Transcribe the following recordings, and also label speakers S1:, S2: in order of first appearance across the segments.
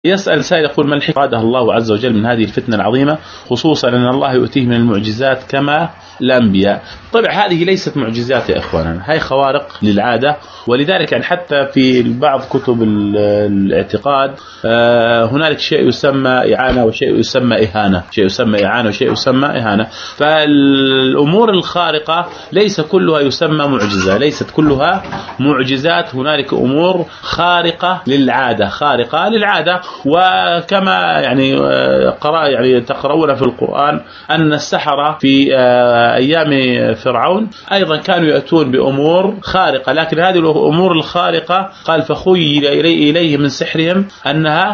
S1: يسأل سائل يقول: ما الحكمة أراده الله عز وجل من هذه الفتنة العظيمة، خصوصا أن الله يؤتيه من المعجزات كما الأنبياء؟ طبعا هذه ليست معجزات يا إخواننا، هاي خوارق للعادة. ولذلك يعني حتى في بعض كتب الاعتقاد هنالك شيء يسمى إعانة وشيء يسمى إهانة، شيء يسمى إعانة وشيء يسمى إهانة. فالأمور الخارقة ليس كلها يسمى معجزة، ليست كلها معجزات، هنالك أمور خارقة للعادة، خارقة للعادة. وكما يعني تقرؤون في القرآن أن السحرة في أيام فرعون أيضا كانوا يأتون بأمور خارقة، لكن هذه الأمور الخارقة قال: فخيل إليه من سحرهم أنها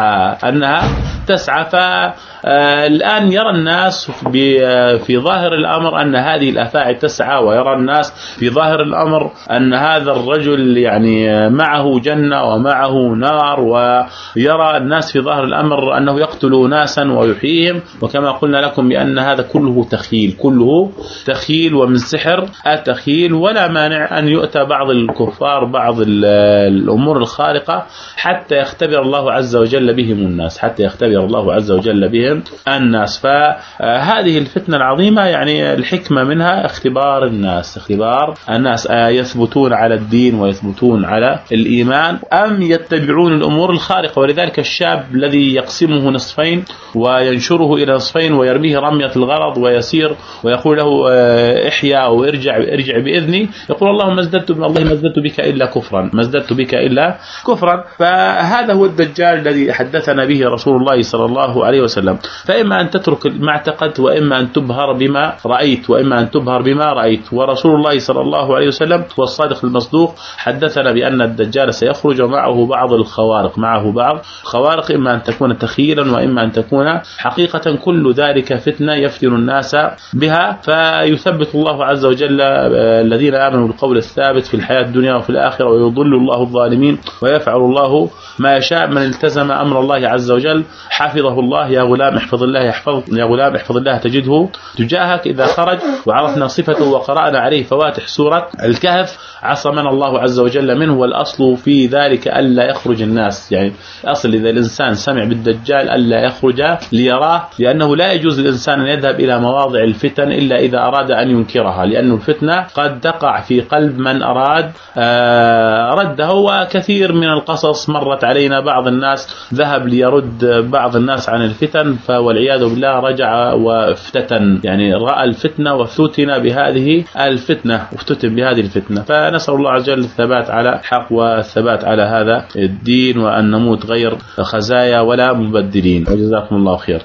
S1: تسعى. فالآن يرى الناس في ظاهر الأمر أن هذه الأفاعي تسعى، ويرى الناس في ظاهر الأمر أن هذا الرجل يعني معه جنة ومعه نار، ويرى الناس في ظاهر الأمر أنه يقتل ناسا ويحييهم. وكما قلنا لكم بأن هذا كله تخيل ومن سحر التخيل. ولا مانع أن يؤتى بعض الكفار بعض الأمور الخارقة حتى يختبر الله عز وجل بهم الناس. فهذه الفتنة العظيمة يعني الحكمة منها اختبار الناس يثبتون على الدين ويثبتون على الإيمان أم يتبعون الأمور الخارقة. ولذلك الشاب الذي يقسمه نصفين وينشره إلى نصفين ويرميه رمية الغرض ويسير ويقول له احيا أو ارجع بإذني، يقول: اللهم ما ازددت بك إلا كفرا. فهذا هو الدجال الذي حدثنا به رسول الله صلى الله عليه وسلم. فإما أن تترك ما اعتقدت، وإما أن تبهر بما رأيت. ورسول الله صلى الله عليه وسلم هو الصادق المصدوق، حدثنا بأن الدجال سيخرج معه بعض الخوارق، إما أن تكون تخيلا وإما أن تكون حقيقة. كل ذلك فتنة يفتن الناس بها. فيثبت الله عز وجل الذين آمنوا بالقول الثابت في الحياة الدنيا وفي الآخرة، ويضل الله الظالمين، ويفعل الله ما يشاء. من التزم أمر الله عز وجل حفظه الله. يا غلام احفظ الله تجده تجاهك. إذا خرج وعرفنا صفته وقرأنا عليه فواتح سورة الكهف عصمنا الله عز وجل منه. والأصل في ذلك ألا يخرج الناس، يعني أصل إذا الإنسان سمع بالدجال ألا يخرج ليراه، لأنه لا يجوز للإنسان أن يذهب إلى مواضع الفتن إلا إذا أراد أن ينكرها، لأن الفتنة قد تقع في قلب من أراد رده. وكثير من القصص مرت علينا، بعض الناس ذهب ليرد بعض الناس عن الفتن والعياذ بالله رجع وافتتن، يعني رأى الفتنة وافتتن بهذه الفتنة. فنسأل الله عز وجل الثبات على الحق والثبات على هذا الدين، وأن نموت غير خزايا ولا مبدلين. وجزاكم الله خير.